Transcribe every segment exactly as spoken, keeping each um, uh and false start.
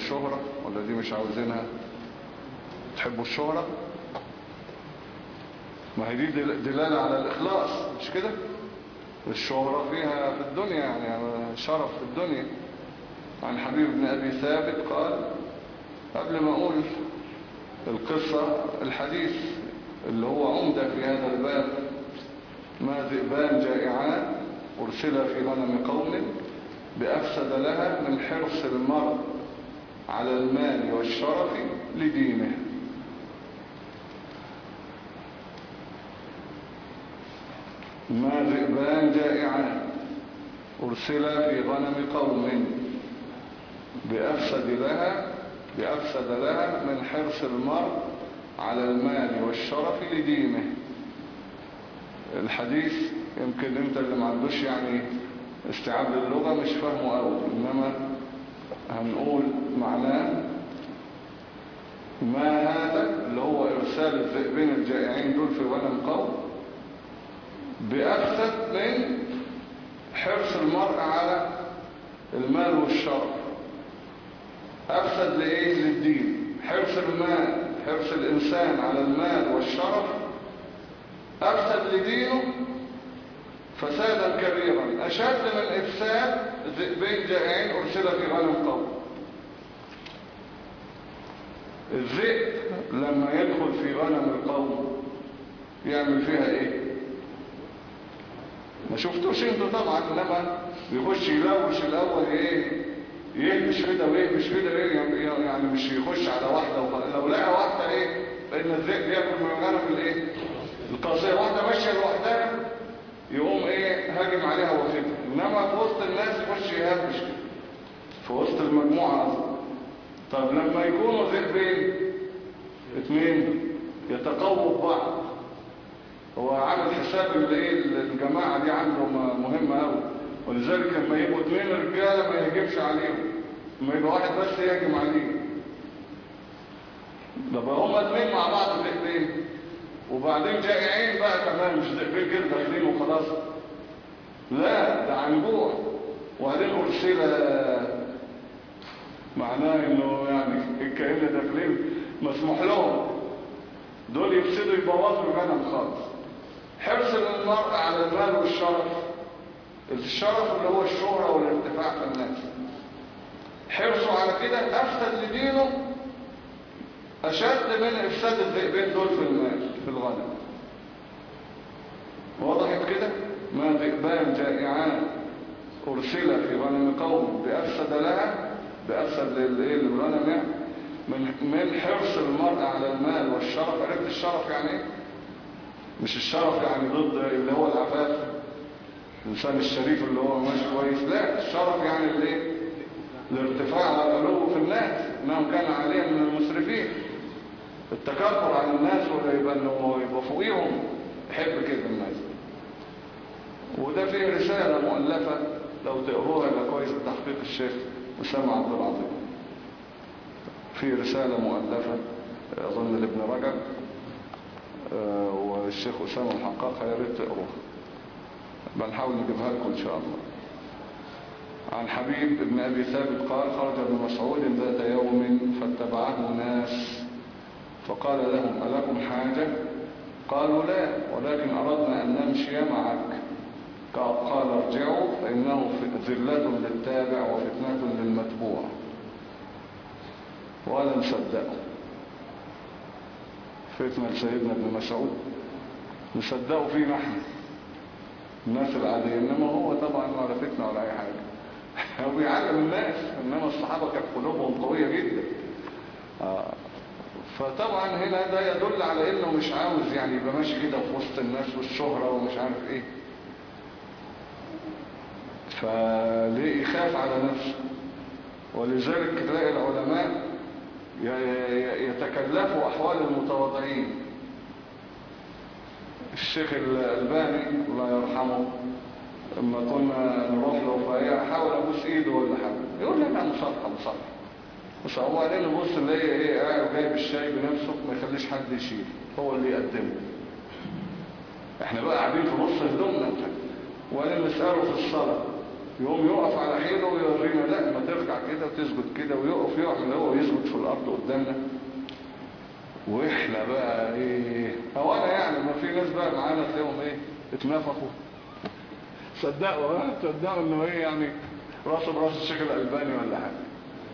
الشهرة ولا دي مش عاوزينها؟ تحبوا الشهرة؟ ما هي دي دلالة على الإخلاص مش كده؟ الشهرة فيها في الدنيا يعني شرف في الدنيا. عن حبيب بن أبي ثابت قال، قبل ما أقول القصة الحديث اللي هو عمدة في هذا الباب: ما ذئبان جائعان أرسل في غنم قوم بأفسد لها من حرص المرء على المال والشرف لدينه. ما ذئبان جائعان أرسل في غنم قوم بأفسد لها بأفسد لها من حرص المرء على المال والشرف لدينه. الحديث يمكن انت اللي ما عندوش يعني استيعاب للغة مش فاهمه قوي، انما هنقول معناه: ما هذا اللي هو ارسال الذئبين الجائعين دول في غنم قوم بأفسد من حرص المرء على المال والشرف. أفسد لإيه؟ للدين. حرص المال، حرص الإنسان على المال والشرف أفسد لدينه فسادا كبيرا أشد من إفساد ذئبين جائعين أرسل في غنم قوم. الذئب لما يدخل في غنم القوم يعمل فيها إيه؟ ما شفتوش انتوا طبعا، انما بيخش يلوش الاول ايه، يهمش كده ويهمش كده ايه، يعني مش يخش على واحده وخلاص. لو لقى واحده ايه، لان الذئب بياكل من غنم الايه القصير، واحده ماشيه لوحدها يقوم ايه هاجم عليها واخدها. انما في وسط الناس يخش يهمش كده في وسط المجموعه قصدي. طب لما يكونوا ذئبين اثنين يتقووا ببعض، هو عامل حساب الايه الجماعه دي عنده مهمه قوي، ولذلك لما يبقوا اثنين رجاله ما يهجمش عليهم، لما يبقى واحد بس يهجم عليه. لما هما اثنين مع بعض ذئبين وبعدين جائعين بقى كمان، مش ذئبين كده داخلين وخلاص، لا ده عن جوع. وبعدين ارسل معناه انه يعني كأن داخلين مسموح لهم، دول يفسدوا يبوظوا الغنم خالص. حرص المرء على المال والشرف، الشرف اللي هو الشهرة والارتفاع في الناس، حرصه على كده أفسد لدينه أشد من إفساد الذئبين دول في المال في الغنم. وضحت كده؟ ما ذئبان جائعان أرسل في غنم قوم بأفسد لها، بأفسد للغنم يعني من من حرص المرء على المال والشرف. عرفت الشرف يعني ايه؟ مش الشرف يعني ضد اللي هو العفاف، الإنسان الشريف اللي هو ماشي كويس، لا، الشرف يعني الايه؟ الارتفاع والعلو في الناس، انهم كان عليهم من المسرفين، التكبر عن الناس ولا يبقى انه يبقى فوقيهم، يحب كده الناس. وده فيه رسالة مؤلفة لو تقروها يبقى كويس، بتحقيق الشيخ أسامة عبد العظيم. في رسالة مؤلفة أظن لابن رجب والشيخ أسامة الحقاق، يا ريت تقروها، بنحاول نجيبها لكم إن شاء الله. عن حبيب بن أبي ثابت قال: خرج ابن مسعود ذات يوم فاتبعه ناس فقال لهم: ألكم حاجة؟ قالوا: لا، ولكن أردنا أن نمشي معك. قال: ارجعوا فإنه ذلة للتابع وفتنة للمتبوع. ولا نصدقه. فتنة لسيدنا ابن مسعود نصدقه فيه نحن الناس العادية، إنما هو طبعا ولا فتنة ولا أي حاجة. هو بيعلم الناس، إنما الصحابة كانت قلوبهم قوية جدا. آه. فطبعا هنا ده يدل على إنه مش عاوز يعني يبقى ماشي كده في وسط الناس والشهرة ومش عارف إيه، فليه يخاف على نفسه. ولذلك تلاقي العلماء يتكلفوا أحوال المتواضعين. الشيخ الألباني الله يرحمه لما كنا نروح له فيحاول أبوس إيده ولا حاجة، يقول لي أنا مصرحة مصرحة بس هو بعدين نبص نلاقي إيه قاعد جايب الشاي بنفسه، ما يخليش حد يشيل، هو اللي يقدمه. إحنا بقى قاعدين في نص هدومنا وبعدين نسأله في الصلاة يقوم يقف على حيله ويورينا لا ما ترجع كده وتسجد كده، ويقف يعمل هو ويسجد في الارض قدامنا. واحنا بقى ايه اولا يعني ما في ناس بقى معانا تلاقيهم ايه اتنفخوا، صدقوا ها صدقوا انه ايه يعني راسه براس الشيخ الألباني ولا حاجه.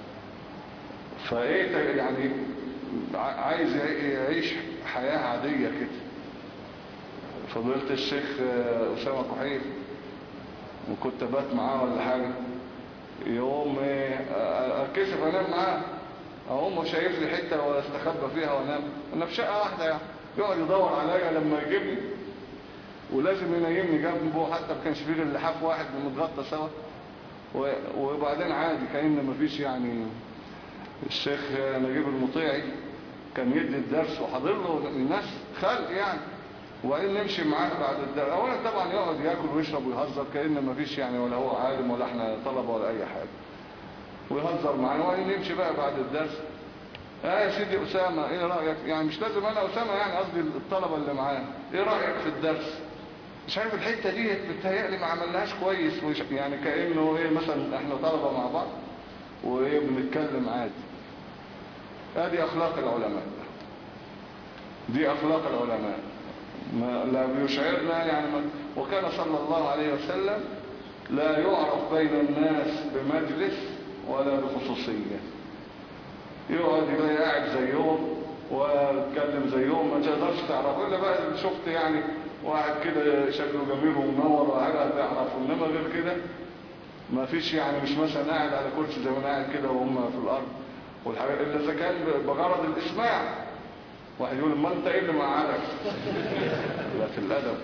فايه يعني عايز يعيش حياه عاديه كده. فضلت الشيخ أسامة كحيل وكنت بات معاه ولا حاجه، يوم ايه اتكسف انام معاه، اقوم شايف لي حته واستخبى فيها وانام. انا في شقه واحده يعني، يقعد يدور عليا لما يجيبني ولازم ينيمني جنبه، حتى ما كانش فيه غير لحاف واحد بنتغطى سوا، وبعدين عادي كأن مفيش يعني. الشيخ نجيب المطيعي كان يدي الدرس وحاضر له الناس خلق يعني، وبعدين نمشي معاه بعد الدرس. اولا طبعا يقعد ياكل ويشرب ويهزر كأن مفيش يعني، ولا هو عالم ولا احنا طلبه ولا اي حاجه، ويهزر معانا وبعدين نمشي بقى بعد الدرس. اه يا سيدي أسامة ايه رأيك؟ يعني مش لازم انا أسامة يعني، قصدي الطلبة اللي معاه، ايه رأيك في الدرس؟ مش عارف الحتة دي بتهيألي ما عملناهاش كويس، يعني كأنه ايه مثلا احنا طلبة مع بعض وايه بنتكلم عادي. ادي اخلاق العلماء، دي اخلاق العلماء ما لا بيشعرنا يعني ما. وكان صلى الله عليه وسلم لا يعرف بين الناس بمجلس ولا بخصوصية. يقعد يبقى قاعد زيهم واتكلم زيهم، ما تقدرش تعرف الا بقى شفت يعني واحد كده شكله جميل ومنور وحاجه تعرفه، انما غير كده ما فيش يعني. مش مثلا قاعد على كرسي زي ما انا قاعد كده وهم في الارض والحاجات، الا اذا كان بغرض الاسماع. واحد يقول ما انت ايه اللي مقعدك؟ لا في الادب.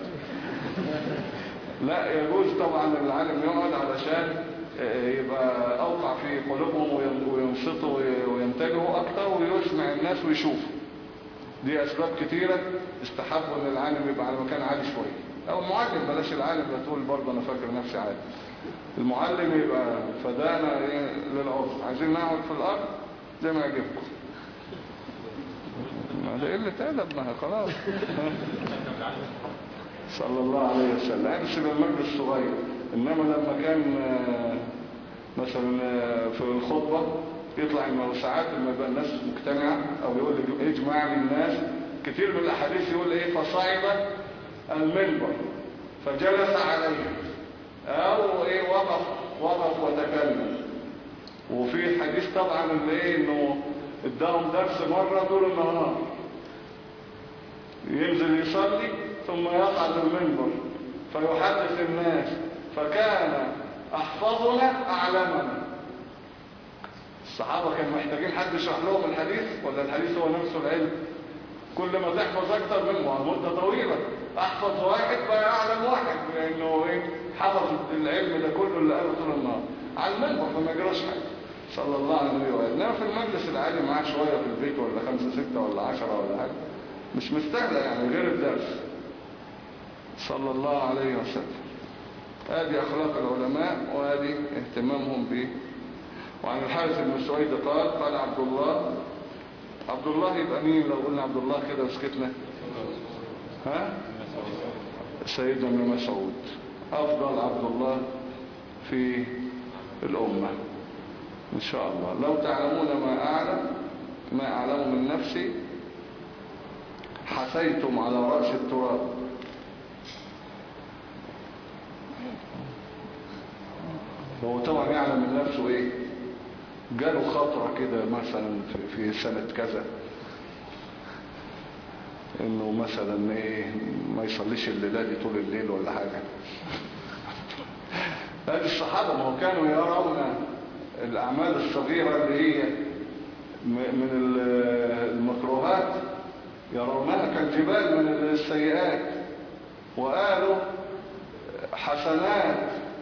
لا يجوز طبعا العالم يقعد علشان يبقى اوقع في قلوبهم وينصتوا وينتبهوا اكتر ويسمع الناس ويشوفوا. دي اسباب كتيرة استحبوا ان العالم يبقى على مكان عالي شوية، او المعلم بلاش العالم، لا تقول برضه انا فاكر نفسي عالم. المعلم يبقى فدانا للعرف، عايزين نقعد في الارض زي ما يعجبكم. ما ده قلة ادب، ما خلاص. صلى الله عليه وسلم امسك المجلس الصغير. انما لما كان مثلا في الخطبة يطلع الموسعات لما يبقى الناس مجتمعة، او يقول لي اجمع لي الناس، كتير من الاحاديث يقول ايه فصعد المنبر فجلس عليه، او ايه وقف وقف وتكلم. وفي حديث طبعا اللي ايه انه اداهم درس مرة طول النهار، ينزل يصلي ثم يصعد المنبر فيحدث الناس، فكان احفظنا اعلمنا. الصحابة كانوا محتاجين حد يشرح لهم الحديث، ولا الحديث هو نفسه العلم؟ كل ما تحفظ اكتر منه مدة طويلة، احفظ واحد بقى اعلم واحد، لانه ايه حفظ العلم ده كله اللي قاله طول النهار على المنبر، فما يجراش حاجة صلى الله عليه وسلم. انما في المجلس العالي معاه شوية في البيت ولا خمسة ستة ولا عشرة ولا حاجة مش مستاهلة يعني غير الدرس صلى الله عليه وسلم. هذه اخلاق العلماء وهذه اهتمامهم به. وعن الحارث بن سويد قال قال عبد الله، عبد الله يبقى مين لو قلنا عبد الله كده وسكتنا؟ ها سيدنا ابن مسعود افضل عبد الله في الامه ان شاء الله. لو تعلمون ما اعلم ما اعلم من نفسي حسيتم على راس التراب. هو طبعا يعلم من نفسه ايه، جاله خطرة كده مثلا في سنة كذا انه مثلا ايه ما يصليش الليلة دي طول الليل ولا حاجة. هذه الصحابة ما هو كانوا يرون الاعمال الصغيرة اللي هي من المكروهات يرونها كالجبال من السيئات، وقالوا حسنات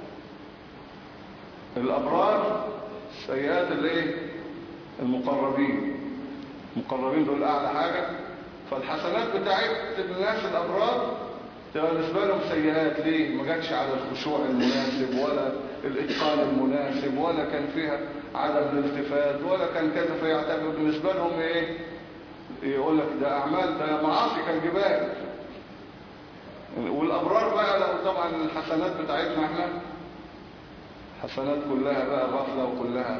الابرار سيئات الايه المقربين. المقربين دول اعلى حاجة، فالحسنات بتاعت الناس الابرار تبقى بالنسبة لهم سيئات. ليه؟ ما جاتش على الخشوع المناسب ولا الاتقان المناسب ولا كان فيها عدم الالتفات ولا كان كذا، فيعتبر بالنسبة لهم ايه، يقول لك ده اعمال ده معاصي كالجبال. والابرار بقى لو طبعا الحسنات بتاعتنا احنا حسنات كلها بقى غفلة وكلها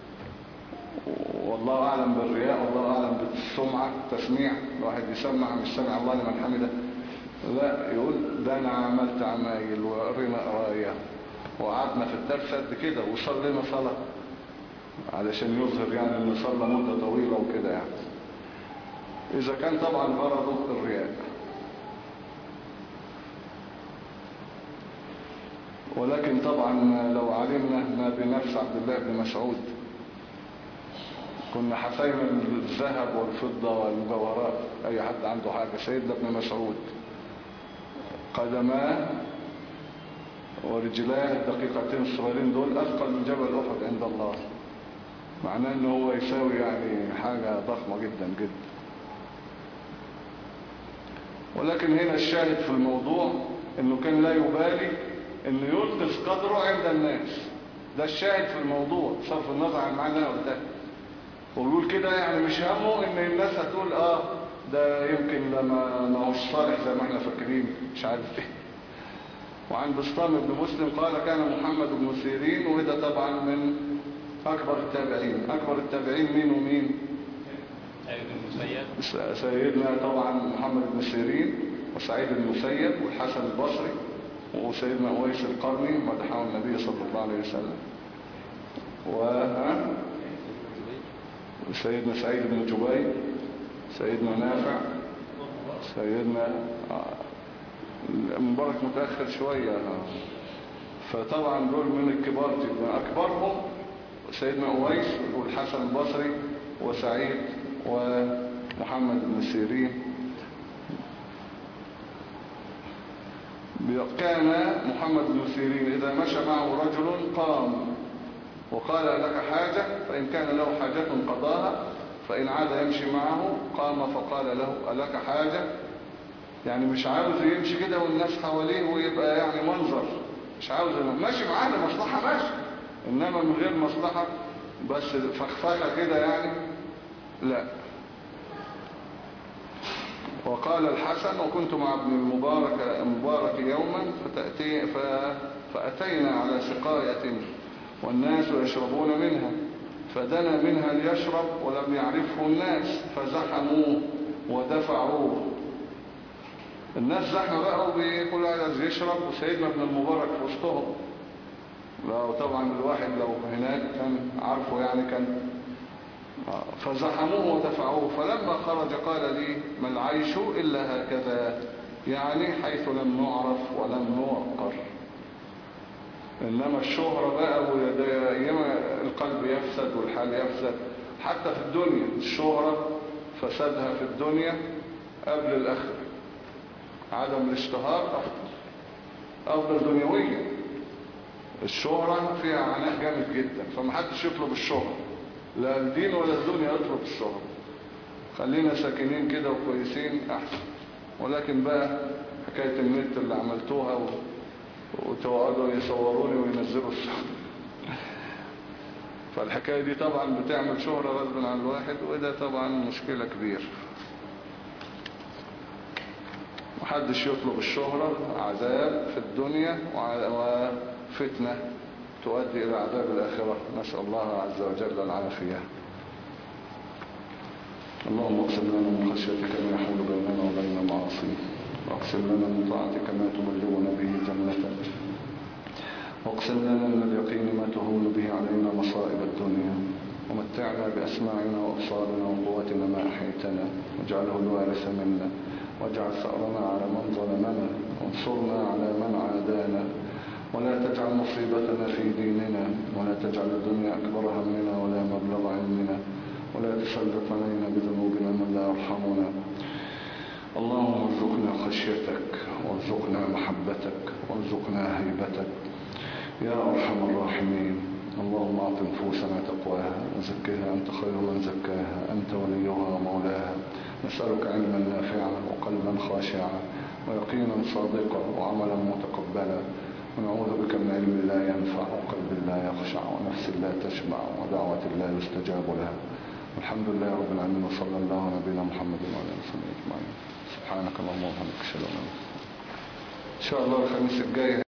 والله أعلم بالرياء والله أعلم بالسمعة تسميع. الواحد يسمع مش سمع الله لمن حمده، لا يقول ده أنا عملت عمايل وقرينا قرايا وقعدنا في الدرس قد كده وصلينا صلاة علشان يظهر يعني انه صلى مدة طويلة وكده يعني، إذا كان طبعا غرضه الرياء. ولكن طبعا لو علمنا ما بنفس عبد الله بن مسعود كنا حفينا الذهب والفضة والمجوهرات. أي حد عنده حاجة. سيدنا ابن مسعود قدماه ورجلاه الدقيقتين الصغيرين دول أثقل من جبل أحد عند الله، معناه أنه هو يساوي يعني حاجة ضخمة جدا جدا. ولكن هنا الشاهد في الموضوع أنه كان لا يبالي أنه يلقص قدره عند الناس. ده الشاهد في الموضوع صرف النظر عن المعنى اللي أنا قلتها. ويقول كده يعني مش همه ان الناس هتقول اه ده يمكن لما ما هوش صالح زي ما احنا فاكرين مش عارف ايه. وعن بسطام بن مسلم قال كان محمد بن سيرين، وده طبعا من اكبر التابعين. اكبر التابعين مين ومين؟ سعيد بن المسيب. سيدنا طبعا محمد بن سيرين وسعيد بن المسيب والحسن البصري وسيدنا اويس القرني مدحه النبي صلى الله عليه وسلم، و سيدنا سعيد بن جبير، سيدنا نافع، سيدنا مبارك متأخر شوية. فطبعا دول من الكبار جدا. أكبرهم سيدنا أويس والحسن البصري وسعيد ومحمد بن سيرين. كان محمد بن سيرين إذا مشى معه رجل قام وقال لك حاجة، فإن كان له حاجة قضاها، فإن عاد يمشي معه قام فقال له ألك حاجة. يعني مش عاوز يمشي كده والناس حواليه ويبقى يعني منظر، مش عاوز ماشي معاه لمصلحة ماشي، إنما من غير مصلحة بس فخفخة كده يعني لا. وقال الحسن وكنت مع ابن المبارك المبارك يوما فتأتي فأتينا على سقاية والناس يشربون منها، فدنا منها ليشرب ولم يعرفه الناس فزحموه ودفعوه. الناس زحمة بقى وكل عايز يشرب وسيدنا ابن المبارك في وسطهم. لو طبعا الواحد لو هناك كان عارفه يعني كان فزحموه ودفعوه. فلما خرج قال لي ما العيش إلا هكذا، يعني حيث لم نعرف ولم نوقر. إنما الشهرة بقى وياما القلب يفسد والحال يفسد حتى في الدنيا. الشهرة فسادها في الدنيا قبل الآخرة. عدم الاشتهار أفضل أفضل دنيويا. الشهرة فيها عناء جامد جدا، فمحدش يطلب الشهرة، لا الدين ولا الدنيا يطلب الشهرة. خلينا ساكنين كده وكويسين أحسن. ولكن بقى حكاية النت اللي عملتوها و... وتقعدوا يصوروني وينزلوا الصور، فالحكاية دي طبعا بتعمل شهرة غصب عن الواحد، وده طبعا مشكلة كبيرة. محدش يطلب الشهرة، عذاب في الدنيا وفتنة تؤدي إلى عذاب الآخرة. نسأل الله عز وجل العافية. اللهم اقسم لنا من خشيتك ما يحول بيننا وبين معاصيك، واقسم لنا من طاعتك ما تبلغنا به جنتك، واقسم لنا من اليقين ما تهون به علينا مصائب الدنيا، ومتعنا بأسماعنا وأبصارنا وقوتنا ما أحيتنا، واجعله الوارث منا، واجعل ثأرنا على من ظلمنا، وانصرنا على من عادانا، ولا تجعل مصيبتنا في ديننا، ولا تجعل الدنيا أكبر همنا ولا مبلغ علمنا، ولا تسلط علينا بذنوبنا من لا يرحمنا. اللهم ارزقنا خشيتك، وارزقنا محبتك، وارزقنا هيبتك يا أرحم الراحمين. اللهم أعط نفوسنا تقواها وزكها أنت خير من زكاها، أنت وليها ومولاها. نسألك علما نافعا وقلبا خاشعا ويقينا صادقا وعملا متقبلا، ونعوذ بك من علم لا ينفع وقلب لا يخشع ونفس لا تشبع ودعوة لا يستجاب لها. الحمد لله رب العالمين، وصلى الله على نبينا محمد وعلى اله وصحبه اجمعين. سبحانك اللهم وبحمدك اشهد ان لا اله الا انت. ان شاء الله الخميس الجاي